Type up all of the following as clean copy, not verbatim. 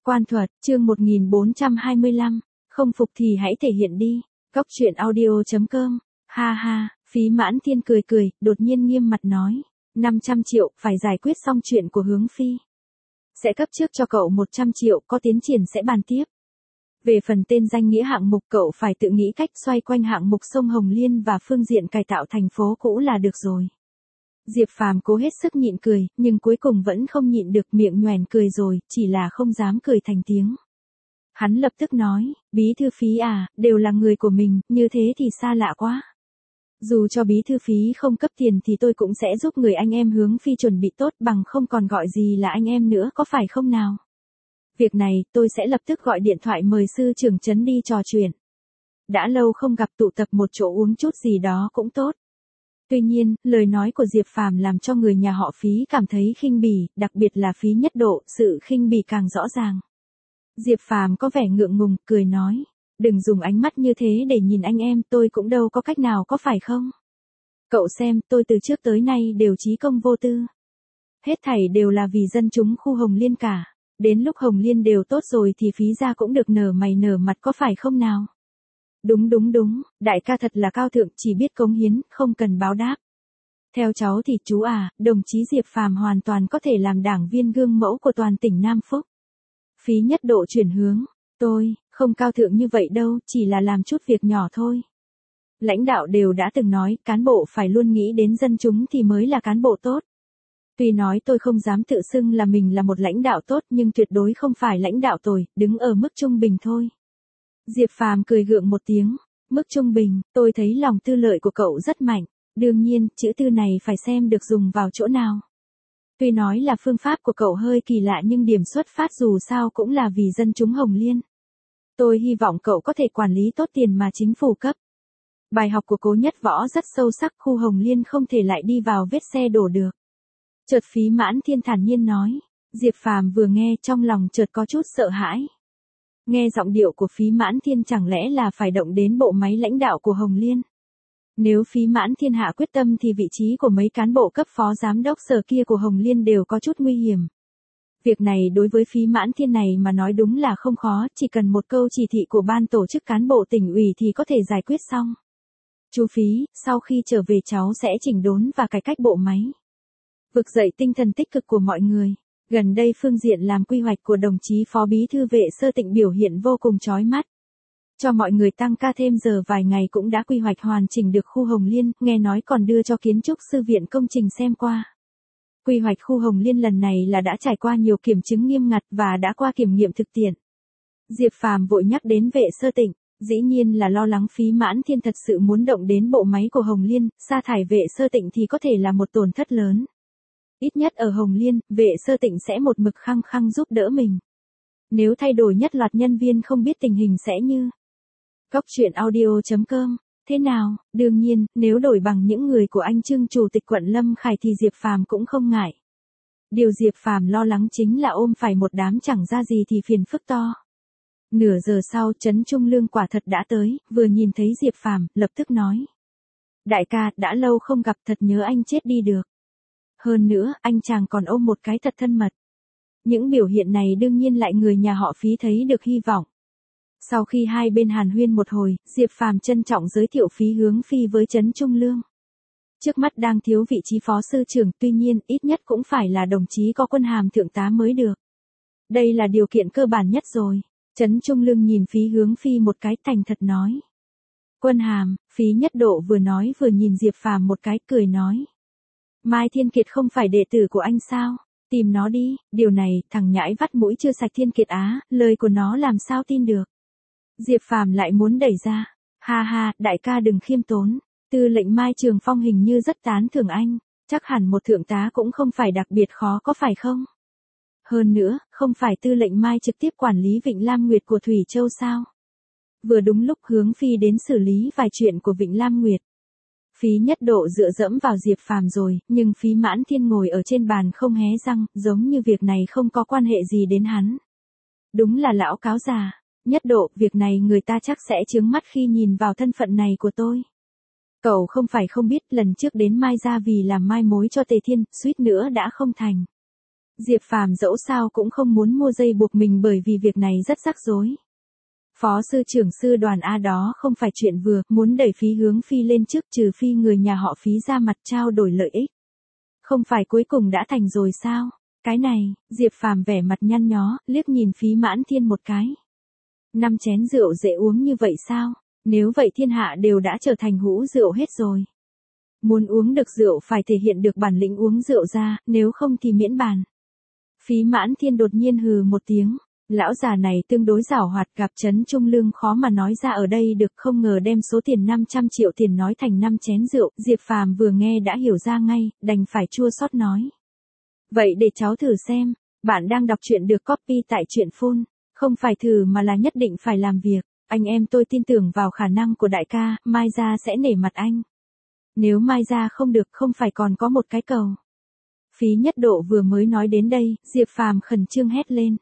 Quan thuật, chương 1425, không phục thì hãy thể hiện đi. Cóc truyện audio.com. Ha ha, Phí Mãn Thiên cười cười, đột nhiên nghiêm mặt nói. 500 triệu, phải giải quyết xong chuyện của Hướng Phi. Sẽ cấp trước cho cậu 100 triệu, có tiến triển sẽ bàn tiếp. Về phần tên danh nghĩa hạng mục cậu phải tự nghĩ cách xoay quanh hạng mục sông Hồng Liên và phương diện cải tạo thành phố cũ là được rồi. Diệp Phàm cố hết sức nhịn cười, nhưng cuối cùng vẫn không nhịn được, miệng nhoẻn cười rồi, chỉ là không dám cười thành tiếng. Hắn lập tức nói, Bí thư Phí à, đều là người của mình, như thế thì xa lạ quá. Dù cho Bí thư Phí không cấp tiền thì tôi cũng sẽ giúp người anh em Hướng Phi chuẩn bị tốt, bằng không còn gọi gì là anh em nữa, có phải không nào? Việc này, tôi sẽ lập tức gọi điện thoại mời sư trưởng trấn đi trò chuyện. Đã lâu không gặp, tụ tập một chỗ uống chút gì đó cũng tốt. Tuy nhiên, lời nói của Diệp Phàm làm cho người nhà họ Phí cảm thấy khinh bỉ, đặc biệt là Phí Nhất Độ, sự khinh bỉ càng rõ ràng. Diệp Phàm có vẻ ngượng ngùng, cười nói, đừng dùng ánh mắt như thế để nhìn anh em, tôi cũng đâu có cách nào, có phải không? Cậu xem, tôi từ trước tới nay đều chí công vô tư. Hết thảy đều là vì dân chúng khu Hồng Liên cả. Đến lúc Hồng Liên đều tốt rồi thì Phí gia cũng được nở mày nở mặt, có phải không nào? Đúng, đại ca thật là cao thượng, chỉ biết cống hiến, không cần báo đáp. Theo cháu thì chú à, đồng chí Diệp Phàm hoàn toàn có thể làm đảng viên gương mẫu của toàn tỉnh Nam Phúc. Phí Nhất Độ chuyển hướng, tôi, không cao thượng như vậy đâu, chỉ là làm chút việc nhỏ thôi. Lãnh đạo đều đã từng nói, cán bộ phải luôn nghĩ đến dân chúng thì mới là cán bộ tốt. Tuy nói tôi không dám tự xưng là mình là một lãnh đạo tốt, nhưng tuyệt đối không phải lãnh đạo tồi, đứng ở mức trung bình thôi. Diệp Phàm cười gượng một tiếng, mức trung bình, tôi thấy lòng tư lợi của cậu rất mạnh, đương nhiên, chữ tư này phải xem được dùng vào chỗ nào. Tuy nói là phương pháp của cậu hơi kỳ lạ nhưng điểm xuất phát dù sao cũng là vì dân chúng Hồng Liên. Tôi hy vọng cậu có thể quản lý tốt tiền mà chính phủ cấp. Bài học của Cố Nhất Võ rất sâu sắc, khu Hồng Liên không thể lại đi vào vết xe đổ được. Chợt Phí Mãn Thiên thản nhiên nói, Diệp Phàm vừa nghe trong lòng chợt có chút sợ hãi. Nghe giọng điệu của Phí Mãn Thiên chẳng lẽ là phải động đến bộ máy lãnh đạo của Hồng Liên. Nếu Phí Mãn Thiên hạ quyết tâm thì vị trí của mấy cán bộ cấp phó giám đốc sở kia của Hồng Liên đều có chút nguy hiểm. Việc này đối với Phí Mãn Thiên này mà nói đúng là không khó, chỉ cần một câu chỉ thị của ban tổ chức cán bộ tỉnh ủy thì có thể giải quyết xong. Chú Phí, sau khi trở về cháu sẽ chỉnh đốn và cải cách bộ máy. Vực dậy tinh thần tích cực của mọi người. Gần đây phương diện làm quy hoạch của đồng chí Phó Bí thư Vệ Sơ Tịnh biểu hiện vô cùng chói mắt. Cho mọi người tăng ca thêm giờ vài ngày cũng đã quy hoạch hoàn chỉnh được khu Hồng Liên, nghe nói còn đưa cho kiến trúc sư viện công trình xem qua. Quy hoạch khu Hồng Liên lần này là đã trải qua nhiều kiểm chứng nghiêm ngặt và đã qua kiểm nghiệm thực tiễn. Diệp Phàm vội nhắc đến Vệ Sơ Tịnh, dĩ nhiên là lo lắng Phí Mãn Thiên thật sự muốn động đến bộ máy của Hồng Liên, sa thải Vệ Sơ Tịnh thì có thể là một tổn thất lớn. Ít nhất ở Hồng Liên, Vệ Sơ Tịnh sẽ một mực khăng khăng giúp đỡ mình. Nếu thay đổi nhất loạt nhân viên không biết tình hình sẽ như. Cóc truyện audio.com. Thế nào, đương nhiên, nếu đổi bằng những người của anh Trương Chủ tịch quận Lâm Khải thì Diệp Phàm cũng không ngại. Điều Diệp Phàm lo lắng chính là ôm phải một đám chẳng ra gì thì phiền phức to. Nửa giờ sau, Trấn Trung Lương quả thật đã tới, vừa nhìn thấy Diệp Phàm, lập tức nói. Đại ca, đã lâu không gặp, thật nhớ anh chết đi được. Hơn nữa, anh chàng còn ôm một cái thật thân mật. Những biểu hiện này đương nhiên lại người nhà họ Phí thấy được hy vọng. Sau khi hai bên hàn huyên một hồi, Diệp Phàm trân trọng giới thiệu Phí Hướng Phi với Trấn Trung Lương. Trước mắt đang thiếu vị trí phó sư trưởng, tuy nhiên, ít nhất cũng phải là đồng chí có quân hàm thượng tá mới được. Đây là điều kiện cơ bản nhất rồi. Trấn Trung Lương nhìn Phí Hướng Phi một cái, thành thật nói. Quân hàm, Phí Nhất Độ vừa nói vừa nhìn Diệp Phàm một cái, cười nói. Mai Thiên Kiệt không phải đệ tử của anh sao? Tìm nó đi, điều này, thằng nhãi vắt mũi chưa sạch Thiên Kiệt á, lời của nó làm sao tin được. Diệp Phàm lại muốn đẩy ra. Ha ha, đại ca đừng khiêm tốn. Tư lệnh Mai Trường Phong hình như rất tán thưởng anh. Chắc hẳn một thượng tá cũng không phải đặc biệt khó, có phải không? Hơn nữa, không phải tư lệnh Mai trực tiếp quản lý Vịnh Lam Nguyệt của Thủy Châu sao? Vừa đúng lúc Hướng Phi đến xử lý vài chuyện của Vịnh Lam Nguyệt. Phí Nhất Độ dựa dẫm vào Diệp Phàm rồi, nhưng Phí Mãn Thiên ngồi ở trên bàn không hé răng, giống như việc này không có quan hệ gì đến hắn. Đúng là lão cáo già. Nhất Độ, việc này người ta chắc sẽ chướng mắt khi nhìn vào thân phận này của tôi. Cậu không phải không biết, lần trước đến Mai gia vì làm mai mối cho Tề Thiên, suýt nữa đã không thành. Diệp Phàm dẫu sao cũng không muốn mua dây buộc mình bởi vì việc này rất rắc rối. Phó sư trưởng sư đoàn A đó không phải chuyện vừa, muốn đẩy Phí Hướng Phi lên trước trừ phi người nhà họ Phí ra mặt trao đổi lợi ích. Không phải cuối cùng đã thành rồi sao? Cái này, Diệp Phàm vẻ mặt nhăn nhó, liếc nhìn Phí Mãn Thiên một cái. 5 chén rượu dễ uống như vậy sao? Nếu vậy thiên hạ đều đã trở thành hũ rượu hết rồi. Muốn uống được rượu phải thể hiện được bản lĩnh uống rượu ra, nếu không thì miễn bàn. Phí Mãn Thiên đột nhiên hừ một tiếng. Lão già này tương đối giảo hoạt, gặp Trấn Trung Lương khó mà nói ra ở đây được, không ngờ đem số tiền 500 triệu tiền nói thành 5 chén rượu. Diệp Phàm vừa nghe đã hiểu ra ngay, đành phải chua xót nói. Vậy để cháu thử xem, bạn đang đọc truyện được copy tại truyện phun. Không phải thử mà là nhất định phải làm việc. Anh em tôi tin tưởng vào khả năng của đại ca, mai ra sẽ nể mặt anh. Nếu mai ra không được không phải còn có một cái cầu. Phí Nhất Độ vừa mới nói đến đây, Diệp Phàm khẩn trương hét lên.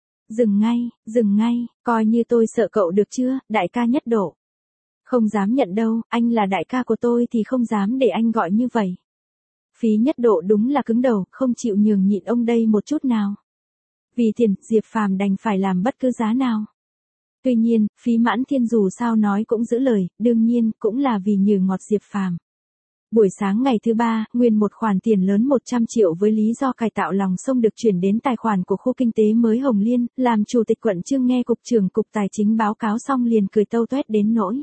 Dừng ngay, coi như tôi sợ cậu được chưa, đại ca Nhất Độ. Không dám nhận đâu, anh là đại ca của tôi thì không dám để anh gọi như vậy. Phí Nhất Độ đúng là cứng đầu, không chịu nhường nhịn ông đây một chút nào. Vì tiền, Diệp Phàm đành phải làm bất cứ giá nào. Tuy nhiên, Phí Mãn Thiên dù sao nói cũng giữ lời, đương nhiên, cũng là vì nhừ ngọt Diệp Phàm. Buổi sáng ngày thứ 3, nguyên một khoản tiền lớn 100 triệu với lý do cải tạo lòng sông được chuyển đến tài khoản của khu kinh tế mới Hồng Liên, làm chủ tịch quận Chương nghe cục trưởng cục tài chính báo cáo xong liền cười tâu toét đến nỗi.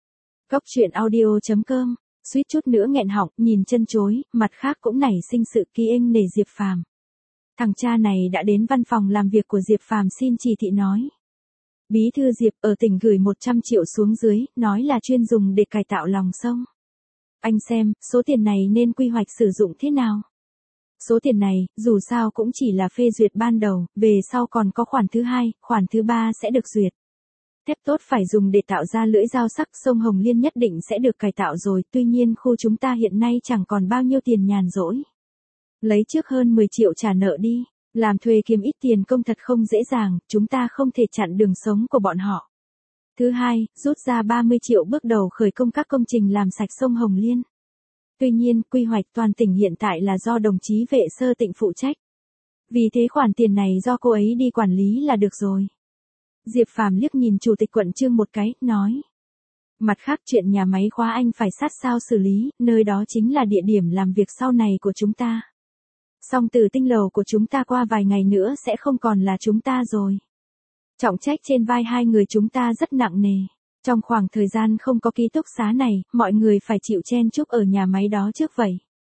Cốc truyện audio.com, suýt chút nữa nghẹn họng, nhìn chân chối, mặt khác cũng nảy sinh sự kỳ ênh nể Diệp Phàm. Thằng cha này đã đến văn phòng làm việc của Diệp Phàm xin chỉ thị nói. Bí thư Diệp ở tỉnh gửi 100 triệu xuống dưới, nói là chuyên dùng để cải tạo lòng sông. Anh xem, số tiền này nên quy hoạch sử dụng thế nào? Số tiền này, dù sao cũng chỉ là phê duyệt ban đầu, về sau còn có khoản thứ 2, khoản thứ 3 sẽ được duyệt. Thép tốt phải dùng để tạo ra lưỡi dao sắc, sông Hồng Liên nhất định sẽ được cải tạo rồi, tuy nhiên khu chúng ta hiện nay chẳng còn bao nhiêu tiền nhàn rỗi. Lấy trước hơn 10 triệu trả nợ đi, làm thuê kiếm ít tiền công thật không dễ dàng, chúng ta không thể chặn đường sống của bọn họ. Thứ hai, rút ra 30 triệu bước đầu khởi công các công trình làm sạch sông Hồng Liên. Tuy nhiên, quy hoạch toàn tỉnh hiện tại là do đồng chí Vệ Sơ Tịnh phụ trách. Vì thế khoản tiền này do cô ấy đi quản lý là được rồi. Diệp Phàm liếc nhìn chủ tịch quận Chương một cái, nói. Mặt khác chuyện nhà máy khóa anh phải sát sao xử lý, nơi đó chính là địa điểm làm việc sau này của chúng ta. Song Tử Tinh lầu của chúng ta qua vài ngày nữa sẽ không còn là chúng ta rồi. Trọng trách trên vai hai người chúng ta rất nặng nề. Trong khoảng thời gian không có ký túc xá này, mọi người phải chịu chen chúc ở nhà máy đó trước vậy.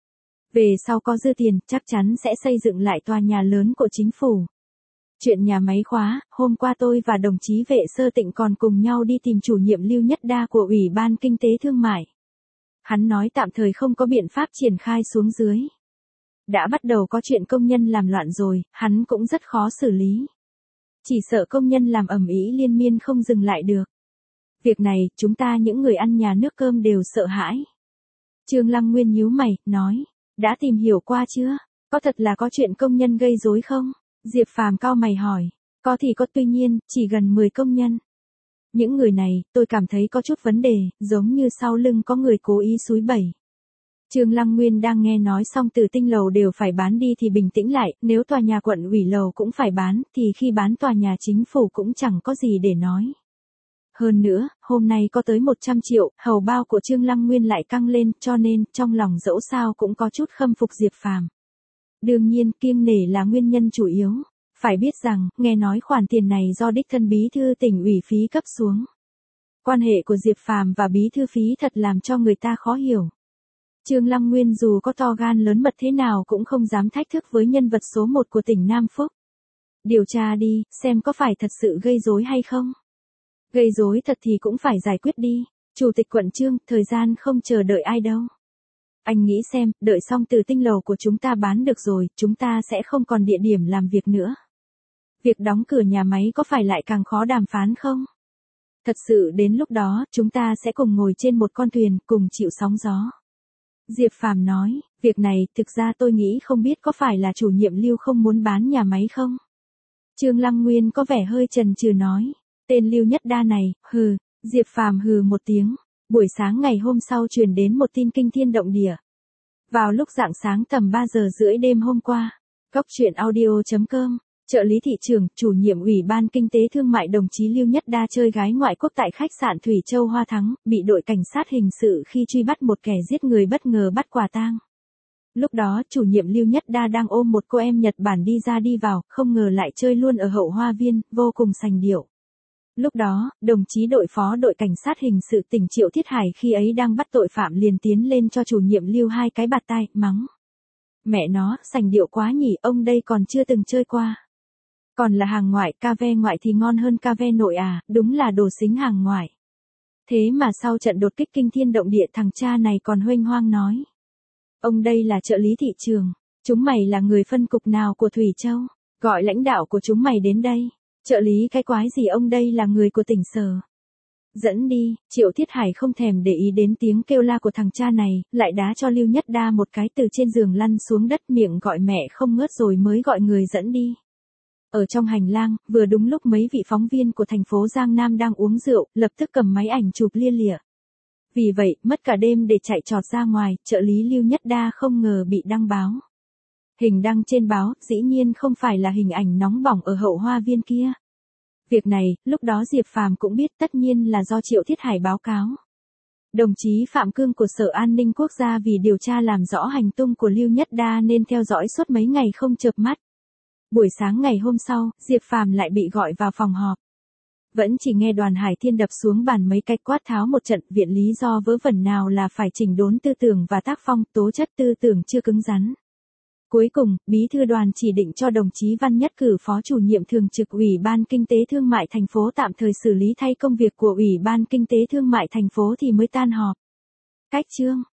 Về sau có dư tiền, chắc chắn sẽ xây dựng lại tòa nhà lớn của chính phủ. Chuyện nhà máy khóa, hôm qua tôi và đồng chí Vệ Sơ Tịnh còn cùng nhau đi tìm chủ nhiệm Lưu Nhất Đa của Ủy ban Kinh tế Thương mại. Hắn nói tạm thời không có biện pháp triển khai xuống dưới. Đã bắt đầu có chuyện công nhân làm loạn rồi, hắn cũng rất khó xử lý. Chỉ sợ công nhân làm ầm ĩ liên miên không dừng lại được. Việc này, chúng ta những người ăn nhà nước cơm đều sợ hãi. Trương Lăng Nguyên nhíu mày, nói, đã tìm hiểu qua chưa? Có thật là có chuyện công nhân gây rối không? Diệp Phàm cau mày hỏi, có thì có, tuy nhiên, chỉ gần 10 công nhân. Những người này, tôi cảm thấy có chút vấn đề, giống như sau lưng có người cố ý xúi bẩy. Trương Lăng Nguyên đang nghe nói xong Tử Tinh lầu đều phải bán đi thì bình tĩnh lại, nếu tòa nhà quận ủy lầu cũng phải bán, thì khi bán tòa nhà chính phủ cũng chẳng có gì để nói. Hơn nữa, hôm nay có tới 100 triệu, hầu bao của Trương Lăng Nguyên lại căng lên, cho nên, trong lòng dẫu sao cũng có chút khâm phục Diệp Phàm. Đương nhiên, kiêng nể là nguyên nhân chủ yếu. Phải biết rằng, nghe nói khoản tiền này do đích thân bí thư tỉnh ủy Phí cấp xuống. Quan hệ của Diệp Phàm và bí thư Phí thật làm cho người ta khó hiểu. Trương Lăng Nguyên dù có to gan lớn mật thế nào cũng không dám thách thức với nhân vật số 1 của tỉnh Nam Phúc. Điều tra đi, xem có phải thật sự gây rối hay không. Gây rối thật thì cũng phải giải quyết đi. Chủ tịch quận Trương, thời gian không chờ đợi ai đâu. Anh nghĩ xem, đợi xong Tử Tinh lầu của chúng ta bán được rồi, chúng ta sẽ không còn địa điểm làm việc nữa. Việc đóng cửa nhà máy có phải lại càng khó đàm phán không? Thật sự đến lúc đó, chúng ta sẽ cùng ngồi trên một con thuyền, cùng chịu sóng gió. Diệp Phàm nói, việc này, thực ra tôi nghĩ không biết có phải là chủ nhiệm Lưu không muốn bán nhà máy không? Trương Lăng Nguyên có vẻ hơi chần chừ nói, tên Lưu Nhất Đa này, hừ, Diệp Phàm hừ một tiếng. Buổi sáng ngày hôm sau truyền đến một tin kinh thiên động địa. Vào lúc rạng sáng tầm 3 giờ rưỡi đêm hôm qua, Cóc truyện audio.com, trợ lý thị trường, chủ nhiệm Ủy ban Kinh tế Thương mại đồng chí Lưu Nhất Đa chơi gái ngoại quốc tại khách sạn Thủy Châu Hoa Thắng, bị đội cảnh sát hình sự khi truy bắt một kẻ giết người bất ngờ bắt quả tang. Lúc đó, chủ nhiệm Lưu Nhất Đa đang ôm một cô em Nhật Bản đi ra đi vào, không ngờ lại chơi luôn ở hậu hoa viên, vô cùng sành điệu. Lúc đó, đồng chí đội phó đội cảnh sát hình sự tỉnh Triệu Thiết Hải khi ấy đang bắt tội phạm liền tiến lên cho chủ nhiệm Lưu hai cái bạt tai, mắng. Mẹ nó, sành điệu quá nhỉ, ông đây còn chưa từng chơi qua. Còn là hàng ngoại, ca ve ngoại thì ngon hơn ca ve nội à, đúng là đồ xính hàng ngoại. Thế mà sau trận đột kích kinh thiên động địa thằng cha này còn huênh hoang nói. Ông đây là trợ lý thị trường, chúng mày là người phân cục nào của Thủy Châu, gọi lãnh đạo của chúng mày đến đây. Trợ lý cái quái gì, ông đây là người của tỉnh Sở. Dẫn đi, Triệu Thiết Hải không thèm để ý đến tiếng kêu la của thằng cha này, lại đá cho Lưu Nhất Đa một cái từ trên giường lăn xuống đất, miệng gọi mẹ không ngớt rồi mới gọi người dẫn đi. Ở trong hành lang, vừa đúng lúc mấy vị phóng viên của thành phố Giang Nam đang uống rượu, lập tức cầm máy ảnh chụp lia lịa. Vì vậy, mất cả đêm để chạy trọt ra ngoài, trợ lý Lưu Nhất Đa không ngờ bị đăng báo. Hình đăng trên báo, dĩ nhiên không phải là hình ảnh nóng bỏng ở hậu hoa viên kia. Việc này, lúc đó Diệp Phàm cũng biết, tất nhiên là do Triệu Thiết Hải báo cáo. Đồng chí Phạm Cương của Sở An ninh Quốc gia vì điều tra làm rõ hành tung của Lưu Nhất Đa nên theo dõi suốt mấy ngày không chợp mắt. Buổi sáng ngày hôm sau, Diệp Phàm lại bị gọi vào phòng họp. Vẫn chỉ nghe Đoàn Hải Thiên đập xuống bàn mấy cái quát tháo một trận, viện lý do vớ vẩn nào là phải chỉnh đốn tư tưởng và tác phong, tố chất tư tưởng chưa cứng rắn. Cuối cùng, Bí thư đoàn chỉ định cho đồng chí Văn Nhất cử phó chủ nhiệm thường trực Ủy ban Kinh tế Thương mại thành phố tạm thời xử lý thay công việc của Ủy ban Kinh tế Thương mại thành phố thì mới tan họp. Cách chương